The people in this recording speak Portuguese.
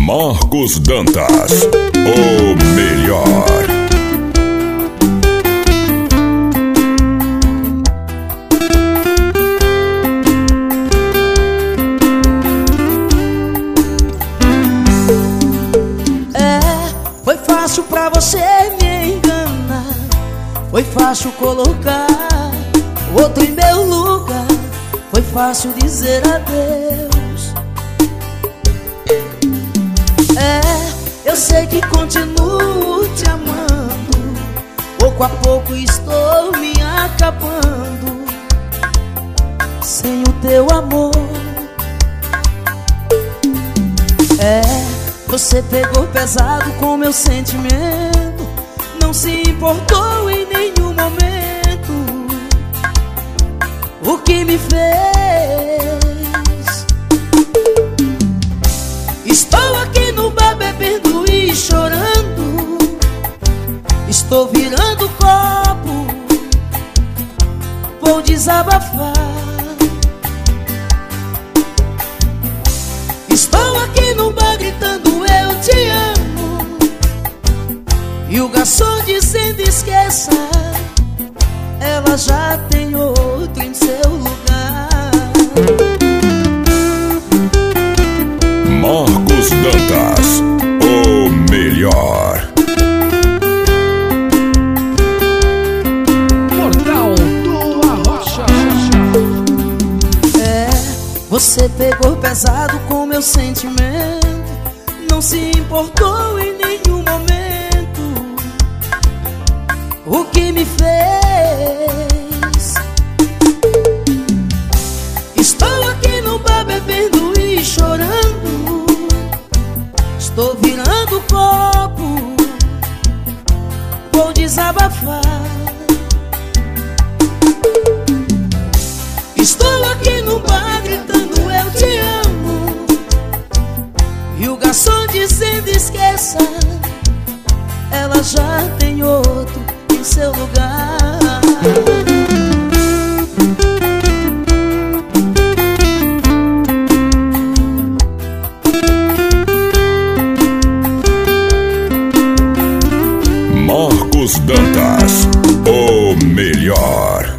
Marcos Dantas, o melhor. Foi fácil pra você me enganar, foi fácil colocar outro em meu lugar, foi fácil dizer adeus. Eu sei que continuo te amando, pouco a pouco estou me acabando sem o teu amor. Você pegou pesado com meu sentimento, não se importou em nenhum momento. O que me fez? Estou aqui no bar bebendo e chorando, estou virando copo, vou desabafar. Estou aqui no bar gritando eu te amo, e o garçom dizendo esqueça, ela já tem outro em seu lugar. Marcos Dantas, o melhor. Portal do Arrocha. Você pegou pesado com meu sentimento, não se importou em nenhum momento. O que me fez? Estou aqui no bar bebendo e chorando, estou virando copo, vou desabafar. Estou aqui no bar gritando eu te amo, e o garçom dizendo esqueça, ela já tem outro em seu lugar. Marcos Dantas, o melhor.